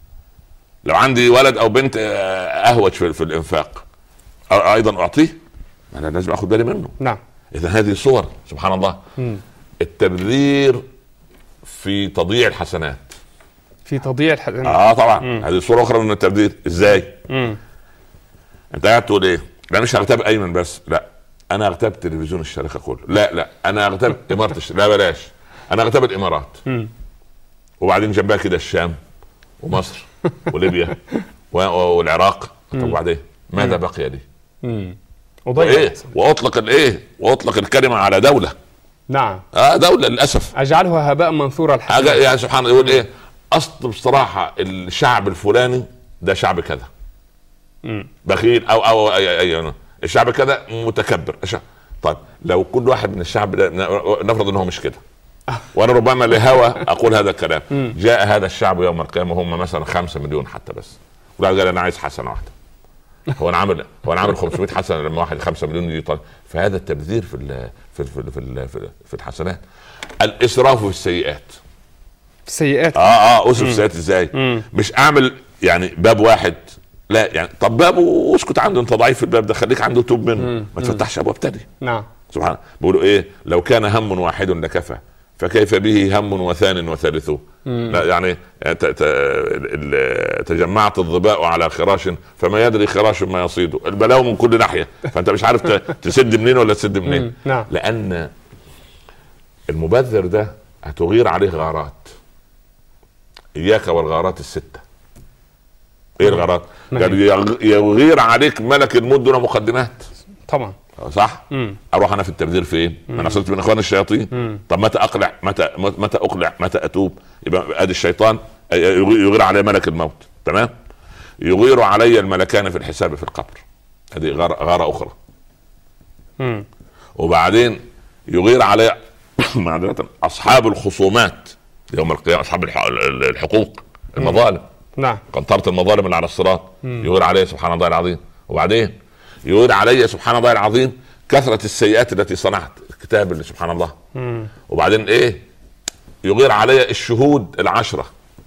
لو عندي ولد او بنت اهوج في, في الانفاق ايضا اعطيه، انا لازم اخذ بالي منه. نعم. اذا هذه صور سبحان الله. مم. التبذير في تضييع الحسنات، في تضييع الحسنات. اه طبعا. مم. هذه صورة اخرى من التبذير. ازاي؟ مم. انت قاعد تقول ايه؟ لا مش هغتاب ايمن بس، لا انا هغتاب تلفزيون الشركه كله، لا لا انا هغتاب اماره الش... لا بلاش، انا هغتاب الامارات. مم. وبعدين جنبها كده الشام ومصر وليبيا والعراق. طب وبعدين ماذا بقي لي؟ امم وايه واطلق الايه واطلق الكلمه على دوله. نعم. اه دوله للاسف اجعلها هباء منثورا. الحقيقه يعني سبحان الله. يقول ايه؟ اصل بصراحه الشعب الفلاني ده شعب كذا امم بخيل او او اي اي الشعب كذا متكبر. طيب لو كل واحد من الشعب ده نفرض انه مش كده، وانا ربما لهوى اقول هذا الكلام، جاء هذا الشعب يوم القيامه هم مثلا خمسة مليون حتى بس، وقال انا عايز حسنه واحده. هو انا عامل هو انا عامل خمسمائة حسنه لما واحد خمسة مليون يجي يطلع. فهذا التبذير في ال في ال في ال في الحسنات. الاسراف في السيئات. السيئات اه اه اسرف السيئات ازاي؟ مم. مش اعمل يعني باب واحد، لا يعني طب باب واسكت عنده، انت ضعيف في الباب ده، خليك عنده توب منه. مم. ما تفتحش ابواب تاني. نعم سبحان الله. بيقولوا ايه؟ لو كان هم واحد لكفى، فكيف به هم وثان وثالثه. لا يعني تجمعت الظباء على خراش فما يدري خراش ما يصيده، البلاء من كل ناحيه، فانت مش عارف تسد منين ولا تسد منين. نعم. لان المبذر ده هتغير عليه غارات. اياك والغارات السته. ايه الغارات؟ قال يغير عليك ملك الموت دون مقدمات. طبعا صح. مم. اروح انا في التبذير في ايه؟ انا صرت من اخوان الشياطين. مم. طب متى اقلع؟ متى متى اقلع؟ متى اتوب؟ يبقى ادي الشيطان يغير علي ملك الموت. تمام. يغير علي الملكان في الحساب في القبر، هذه غاره غاره اخرى. مم. وبعدين يغير علي معذره اصحاب الخصومات يوم القيامه، اصحاب الحقوق المظالم. نعم. قنطره المظالم اللي على الصراط يغير عليه سبحان الله العظيم. وبعدين يقول علي سبحان الله العظيم كثرة السيئات التي صنعت، الكتاب اللي سبحان الله. مم. وبعدين ايه؟ يغير علي الشهود العشرة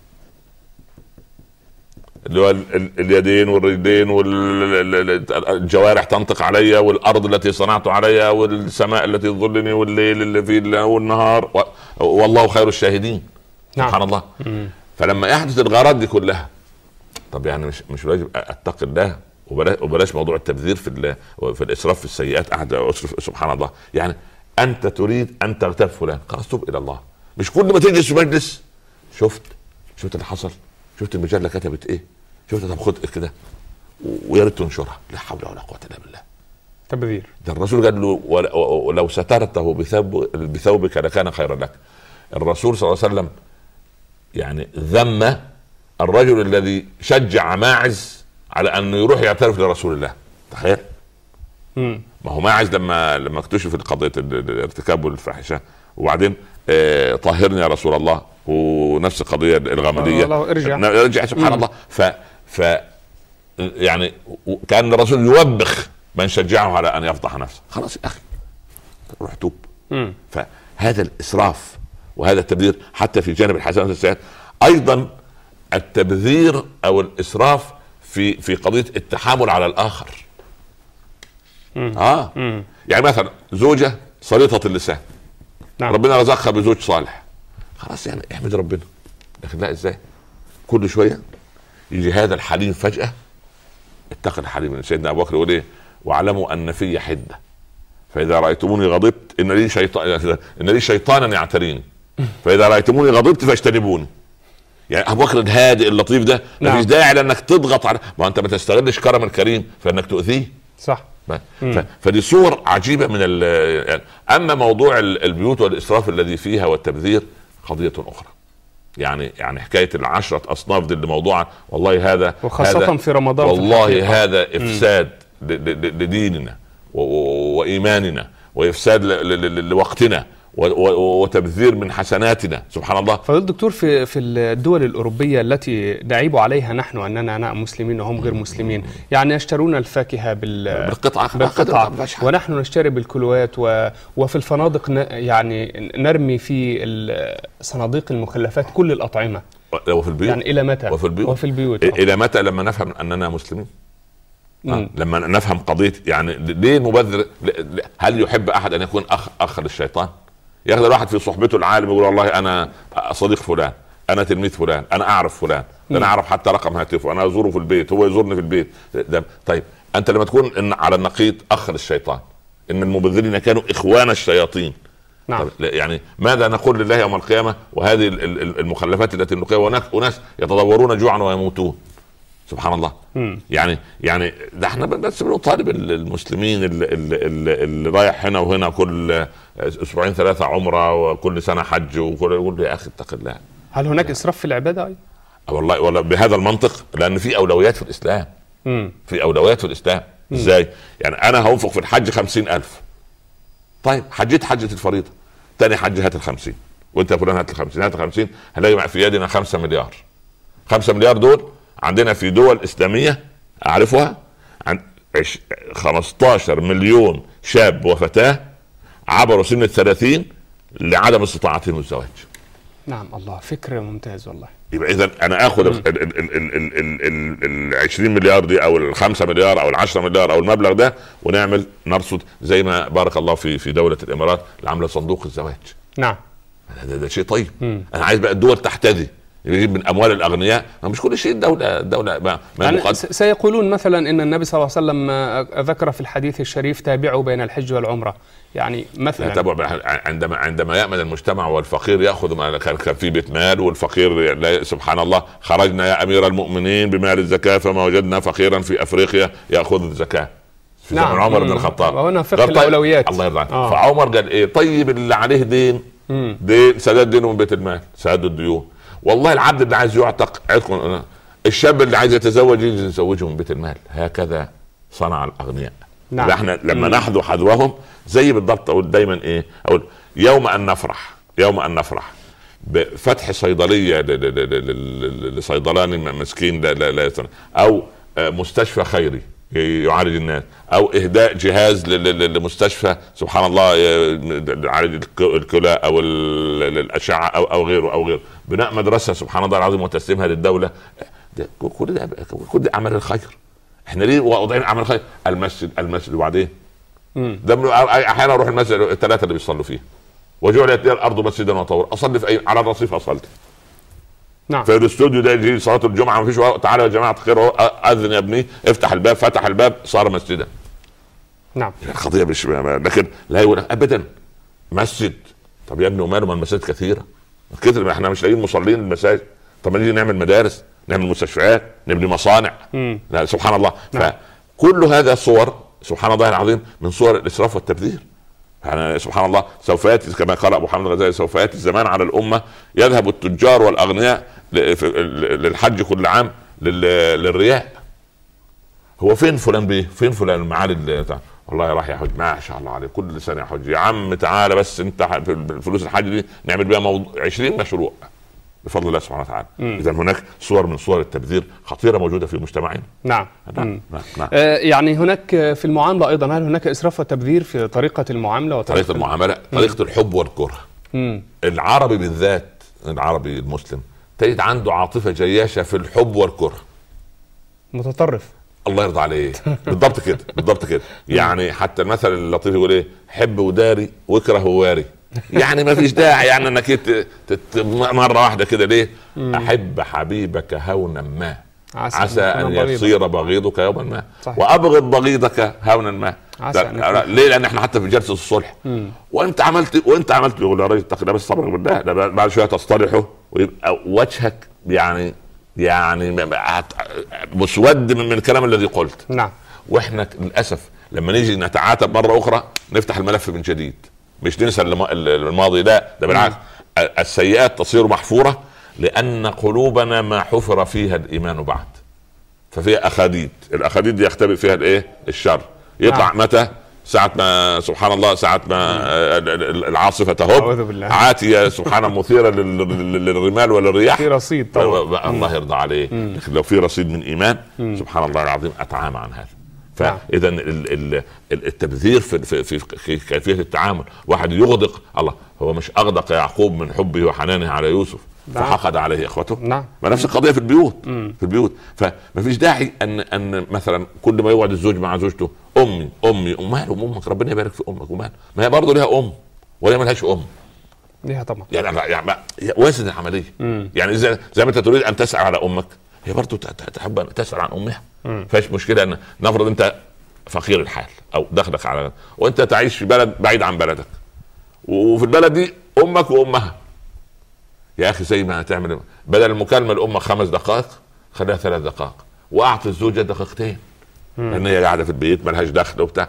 اللي هو اليدين والرجلين والجوارح تنطق علي، والارض التي صنعت عليها، والسماء التي تظلني، والليل اللي فيه والنهار، والله خير الشاهدين. نعم. سبحان الله. مم. فلما يحدث الغارات دي كلها، طب يعني مش مش واجب اتقي الله وبلاش موضوع التبذير في في الاسراف في السيئات. احد اسرف سبحان الله. يعني انت تريد ان تغتاب فلان، خلاص توب الى الله. مش كل ما تجلس في مجلس شفت شفت اللي حصل، شفت المجله كتبت ايه، شفت طب خد كده ويا ريت تنشرها. لا حول ولا قوه الا بالله. تبذير. ده الرسول قال له ولو سترته بثوب بثوبك لكان خيرا لك. الرسول صلى الله عليه وسلم يعني ذم الرجل الذي شجع ماعز على انه يروح يعترف لرسول الله. تخيل مم. ما هو ماعز لما لما اكتشف قضيه الارتكاب والفاحشه وبعدين آه طهرني يا رسول الله، ونفس القضيه الغامديه الله ارجع ارجع سبحان مم. الله. ف ف يعني كان الرسول يوبخ من شجعه على ان يفضح نفسه. خلاص يا اخي روح توب. مم. فهذا الاسراف وهذا التبذير حتى في جانب الحسنات والسيئات. ايضا التبذير او الاسراف في في قضيه التحامل على الاخر. مم. اه مم. يعني مثلا زوجه سليطه اللسان، نعم. ربنا رزقها بزوج صالح، خلاص يعني احمد ربنا. لكن لا، ازاي كل شويه يجي هذا الحليم فجاه؟ اتقى الحليم. سيدنا ابو بكر يقول ايه؟ واعلموا ان في حده فاذا رايتموني غضبت ان لي شيطان ان لي شيطانا يعتريني فاذا رايتموني غضبت فاجتنبوني. يعني ابو بكر الهادئ اللطيف ده ما فيش داعي لانك تضغط على، ما انت ما تستغلش كرم الكريم فانك تؤذيه. صح. ف... فدي صور عجيبه من ال... يعني اما موضوع البيوت والاسراف الذي فيها والتبذير قضيه اخرى. يعني يعني حكايه العشره اصناف دي اللي موضوعا والله هذا وخاصه هذا في رمضان والله في هذا افساد ل... ل... لديننا و... وايماننا وافساد ل... ل... لوقتنا وتبذير من حسناتنا سبحان الله. فضيلة الدكتور في في الدول الأوروبية التي نعيب عليها نحن أننا مسلمين وهم غير مسلمين، يعني يشترون الفاكهة بال بالقطعة, بالقطعة ونحن نشتري بالكيلوات، و... وفي الفنادق ن... يعني نرمي في صناديق المخلفات كل الأطعمة. وفي البيوت يعني إلى متى؟ وفي البيوت, وفي البيوت. إلى متى لما نفهم أننا مسلمين؟ آه. لما نفهم قضية يعني ليه المبذر؟ هل يحب أحد أن يكون أخ أخ للشيطان؟ ياخذ الواحد في صحبته العالم يقول والله انا صديق فلان، انا تلميذ فلان، انا اعرف فلان، انا اعرف حتى رقم هاتفه، انا ازوره في البيت، هو يزورني في البيت. ده طيب انت لما تكون إن على النقيض اخ للشيطان، ان المبذرين كانوا اخوان الشياطين. نعم. يعني ماذا نقول لله يوم القيامه وهذه المخلفات التي نلقيها وناس يتضورون جوعا ويموتون سبحان الله. مم. يعني يعني ده احنا بس بنطالب المسلمين اللي, اللي, اللي رايح هنا وهنا كل اسبوعين ثلاثه عمره وكل سنه حج، وكل يقول يا اخي اتق الله. هل هناك اسراف في العباده ايضا؟ والله ولا بهذا المنطق، لان في اولويات في الاسلام. مم. في اولويات في الاسلام. مم. ازاي؟ يعني انا هنفق في الحج خمسين الف، طيب حجيت حجه الفريضه، تاني حج هات الخمسين، وانت يا فلان هات الخمسين، هات الخمسين، هنلاقي في يدنا خمسة مليار. خمسة مليار دول عندنا في دول اسلاميه اعرفها عن خمستاشر مليون شاب وفتاه عبروا سن الثلاثين لعدم استطاعتهم الزواج. نعم. الله، فكرة ممتاز والله. يبقى اذا انا اخذ ال عشرين مليار دي او الخمسة مليار او العشرة مليار او المبلغ ده ونعمل نرصد زي ما بارك الله في في دولة الامارات اللي عامله صندوق الزواج. نعم. ده, ده شيء طيب. مم. انا عايز بقى الدول تحتذي، يجيب من اموال الاغنياء، مش كل شيء الدوله الدوله ما, ما يعني سيقولون مثلا ان النبي صلى الله عليه وسلم ذكر في الحديث الشريف تابعوا بين الحج والعمره، يعني مثلا تابع عندما عندما يامن المجتمع والفقير ياخذ ما كان في بيت مال، والفقير سبحان الله خرجنا يا امير المؤمنين بمال الزكاه فما وجدنا فقيرا في افريقيا ياخذ الزكاه في نعم. زمن عمر بن الخطاب. وهنا فقه الاولويات. الله يرضى عنك. آه. فعمر قال ايه؟ طيب اللي عليه دين مم. دين سداد دينه من بيت المال، سداد الديون. والله العبد اللي عايز يعتق عتق، الشاب اللي عايز يتزوج يجي يزوجه من بيت المال. هكذا صنع الاغنياء. نعم. احنا لما نحذو حذوهم زي بالضبط. اقول دايما ايه؟ اقول يوم ان نفرح يوم ان نفرح بفتح صيدليه لصيدلاني مسكين لا لا لا او مستشفى خيري يعالج الناس، او اهداء جهاز لمستشفى سبحان الله يعالج الكلى او الاشعه او او غيره او غيره، بناء مدرسه سبحان الله العظيم وتسليمها للدوله. ده كل ده كل ده عمل الخير. احنا ليه واضعين عمل الخير؟ المسجد المسجد وبعدين ده احيانا اروح المسجد الثلاثه اللي بيصلوا فيه وجعلت لي الارض مسجدا وطهورا، اصلي في اي على الرصيف اصلي. نعم. في الاستوديو ده يجي صلاه الجمعه ما فيش وقت، تعالى يا جماعه خير اذن يا ابني، افتح الباب، فتح الباب صار مسجدا. نعم. القضيه مش لكن لا يقول ابدا مسجد. طب يا ابني وماله؟ ما المساجد كثيره كثير، احنا مش لاقيين مصلين المساجد. طب ما نيجي نعمل مدارس، نعمل مستشفيات، نبني مصانع. لا سبحان الله. نعم. فكل هذا صور سبحان الله العظيم من صور الاسراف والتبذير. يعني سبحان الله سوف ياتي كما قال ابو حامد الغزالي سوف ياتي الزمان على الامه يذهب التجار والاغنياء للحج كل عام للرياء. هو فين فلان بيه؟ فين فلان المعالي بتاع؟ والله راح يحج ما شاء الله عليه كل سنه يحج. يا عم تعالى بس انت فلوس الحج دي نعمل بيها موضوع عشرين مشروع بفضل الله سبحانه وتعالى. اذا هناك صور من صور التبذير خطيره موجوده في مجتمعنا. نعم. نعم. نعم. نعم. آه يعني هناك في المعامله ايضا، هل هناك اسراف وتبذير في طريقه المعامله وطريقه طريقه المعامله، طريقه الحب والكره. مم. العربي بالذات، العربي المسلم تجد عنده عاطفه جياشه في الحب والكره، متطرف. الله يرضى عليه. بالضبط كده بالضبط كده. يعني حتى المثل اللطيف يقول ايه؟ حب وداري واكره وواري. يعني ما فيش داعي يعني انك تت... مره واحده كده. ليه؟ احب حبيبك هونا ما عسى, عسى ان يصير بغيضك يوما ما، صحيح. وابغض بغيضك هونا ما. ليه؟ لان احنا حتى في جلسه الصلح مم. وانت عملت وانت عملت يقول يا راجل اتق الله بس صبرك بالله، ده بعد شويه تصطلحوا ويبقى وجهك يعني يعني مسود من الكلام الذي قلت. نعم. واحنا للاسف لما نيجي نتعاتب مره اخرى نفتح الملف من جديد، مش ننسى الماضي. لا ده بالعكس، السيئات تصير محفوره لان قلوبنا ما حفر فيها الايمان بعد، ففيها اخاديد. الاخاديد دي يختبئ فيها الايه؟ الشر. يطلع نعم. متى؟ ساعة ما سبحان الله ساعة ما العاصفة تهب عاتية سبحانه مثيرة للرمال وللرياح، في رصيد طبعا. الله يرضى عليه. لكن لو في رصيد من إيمان مم. سبحان الله العظيم أتعامى عن هذا. فإذا التبذير في, في, في, في كيفية التعامل. واحد يغدق الله، هو مش أغدق يعقوب من حبه وحنانه على يوسف فحقد عليه اخوته. نعم. ونفس القضيه في البيوت. مم. في البيوت فما فيش داعي ان ان مثلا كل ما يقعد الزوج مع زوجته امي امي امها امك ربنا يبارك في امك ومال، ما هي برضه لها ام ولا ما لهاش ام؟ ليها طبعا. يعني يعني وازن العمليه. مم. يعني زي زي ما انت تريد ان تسأل على امك هي برضه تحب ان تسأل عن امها. فايش مشكله ان نفرض انت فقير الحال او دخلك على وانت تعيش في بلد بعيد عن بلدك وفي البلد دي امك وامها، يا اخي زي ما هتعمل بدل المكالمه الام خمس دقائق خليها ثلاث دقائق واعطي الزوجه دقيقتين لان هي قاعده في البيت ما لهاش دخل وبتاع،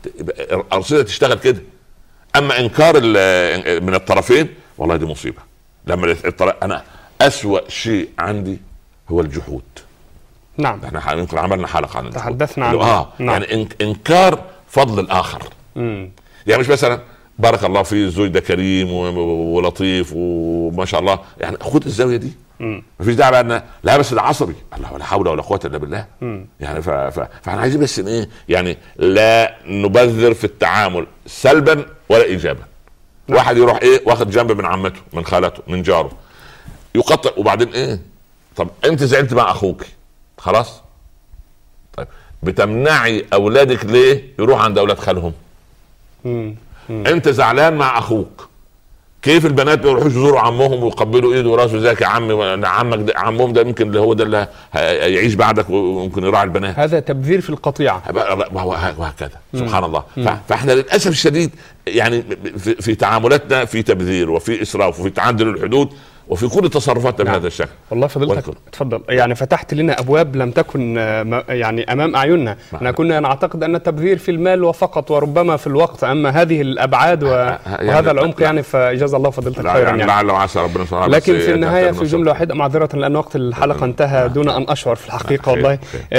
ارصده تشتغل كده. اما انكار من الطرفين والله دي مصيبه. لما انا اسوأ شيء عندي هو الجحود. نعم. احنا يمكن عملنا حلقه عن الجحود تحدثنا عنه. اه نعم. يعني انكار فضل الاخر. مم. يعني مش مثلا بارك الله فيه الزوج ده كريم ولطيف وما شاء الله، يعني خد الزاويه دي. مم. مفيش داعي بقى ان لا بس ده عصبي، الله ولا حول ولا قوه الا بالله. مم. يعني ف... ف... فاحنا عايزين بس ان ايه يعني لا نبذر في التعامل سلبا ولا ايجابا. نعم. واحد يروح ايه واخد جنب من عمته من خالته من جاره يقطع وبعدين ايه طب انت زعلت مع اخوك خلاص، طيب بتمنعي اولادك ليه يروح عند اولاد خالهم؟ مم. مم. انت زعلان مع اخوك، كيف البنات بيروحوا يزوروا عمهم ويقبلوا ايده وراسه زيك يا عمي؟ عمك ده عمهم ده يمكن اللي هو ده اللي يعيش بعدك وممكن يراعي البنات. هذا تبذير في القطيعه وهكذا. سبحان الله. مم. فاحنا للاسف الشديد يعني في, في تعاملاتنا في تبذير وفي اسراف وفي تعدل الحدود وفي كل تصرفاتنا نعم. بهذا الشكل. والله فضلتك تفضل. يعني فتحت لنا ابواب لم تكن يعني امام اعيننا. احنا كنا نعتقد ان التبذير في المال وفقط وربما في الوقت، اما هذه الابعاد وهذا يعني العمق يعني فاجاز الله فضلتك خيرا. يعني لعل وعسى ربنا سبحانه. لكن في النهايه في جمله واحده معذره لان وقت الحلقه انتهى دون ان اشعر في الحقيقه والله.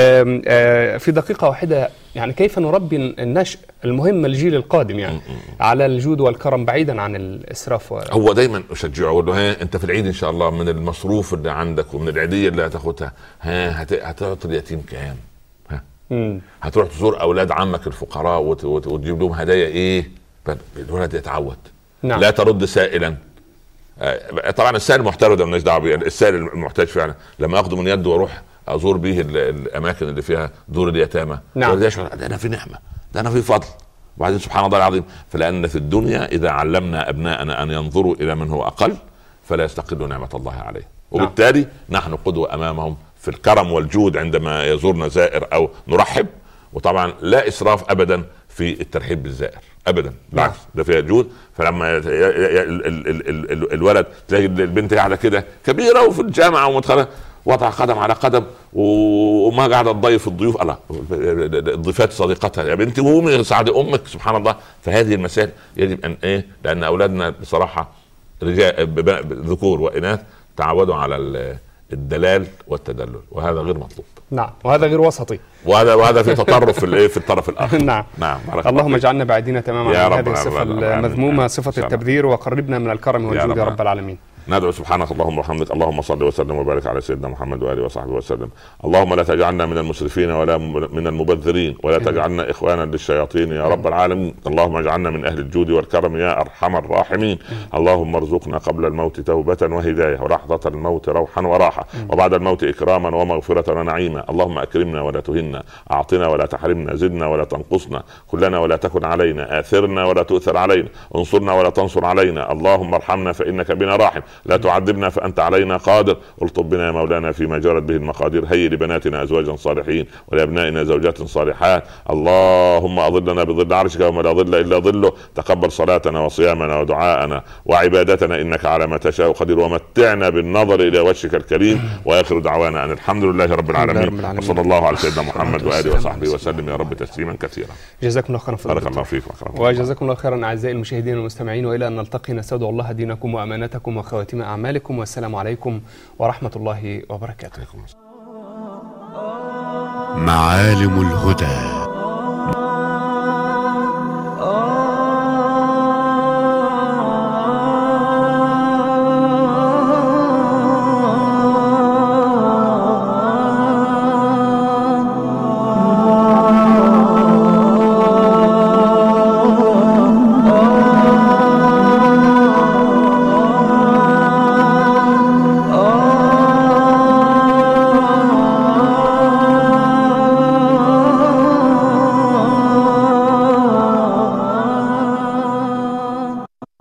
في دقيقه واحده يعني كيف نربي النشء المهم الجيل القادم يعني على الجود والكرم بعيدا عن الاسراف و... هو دايما اشجعه اقول له ها انت في العيد ان شاء الله من المصروف اللي عندك ومن العيديه اللي هتاخدها ها هت... هتعطي اليتيم كام؟ ها مم. هتروح تزور اولاد عمك الفقراء وت... وت... وتجيب لهم هدايا ايه؟ الولد يتعود. نعم. لا ترد سائلا. آه طبعا السائل محترم ده مالناش دعوه بيه، السائل المحتاج فعلا لما اخده من يده واروح ازور به الاماكن اللي فيها دور اليتامى. نعم. ده انا في نعمه، ده انا في فضل. وبعدين سبحان الله العظيم فلان في الدنيا اذا علمنا ابناءنا ان ينظروا الى من هو اقل فلا يستقلوا نعمه الله عليه، وبالتالي نعم. نحن قدوه امامهم في الكرم والجود عندما يزورنا زائر او نرحب، وطبعا لا اسراف ابدا في الترحيب بالزائر ابدا، بالعكس ده فيها جود. فلما الولد تلاقي البنت قاعده كده كبيره وفي الجامعه ومدخله وضع قدم على قدم وما قاعده تضيف الضيوف، الله الضيفات صديقتها يا بنتي قومي سعد امك سبحان الله. فهذه المسائل يجب ان ايه لان اولادنا بصراحه رجال ذكور واناث تعودوا على الدلال والتدلل، وهذا غير مطلوب. نعم، وهذا غير وسطي، وهذا وهذا في تطرف في الايه في الطرف الاخر. نعم نعم. اللهم اجعلنا بعيدين تماما عن هذه الصفه المذمومه، صفه التبذير، وقربنا من الكرم والجود يا رب العالمين. ندعو سبحانك اللهم وبحمدك، اللهم صل وسلم وبارك على سيدنا محمد واله وصحبه وسلم. اللهم لا تجعلنا من المسرفين ولا من المبذرين، ولا تجعلنا اخوانا للشياطين يا رب العالمين. اللهم اجعلنا من اهل الجود والكرم يا ارحم الراحمين. اللهم ارزقنا قبل الموت توبه وهدايه، ولحظه الموت روحا وراحه، وبعد الموت اكراما ومغفره ونعيما. اللهم اكرمنا ولا تهنا، اعطنا ولا تحرمنا، زدنا ولا تنقصنا، كلنا ولا تكن علينا، اثرنا ولا تؤثر علينا، انصرنا ولا تنصر علينا. اللهم ارحمنا فانك بنا راحم، لا تعذبنا فأنت علينا قادر. الطب بنا يا مولانا فيما جرت به المقادير. هيئ لبناتنا أزواجا صالحين، ولأبنائنا زوجات صالحات. اللهم أظلنا بظل عرشك وما لا ظل إلا ظله. تقبل صلاتنا وصيامنا ودعاءنا وعبادتنا إنك على ما تشاء قدير، ومتعنا بالنظر إلى وجهك الكريم. وآخر دعوانا أن الحمد لله رب العالمين، وصلى الله على سيدنا محمد وآله وصحبه وسلم يا رب تسليما كثيرا. جزاكم الله خيرا. بارك الله فيكم وجزاكم الله خيرا أعزائي المشاهدين والمستمعين، وإلى أن نلتقي نستودع الله دينكم وأمانتكم وخواتم أعمالكم، والسلام عليكم ورحمة الله وبركاته. معالم الهدى.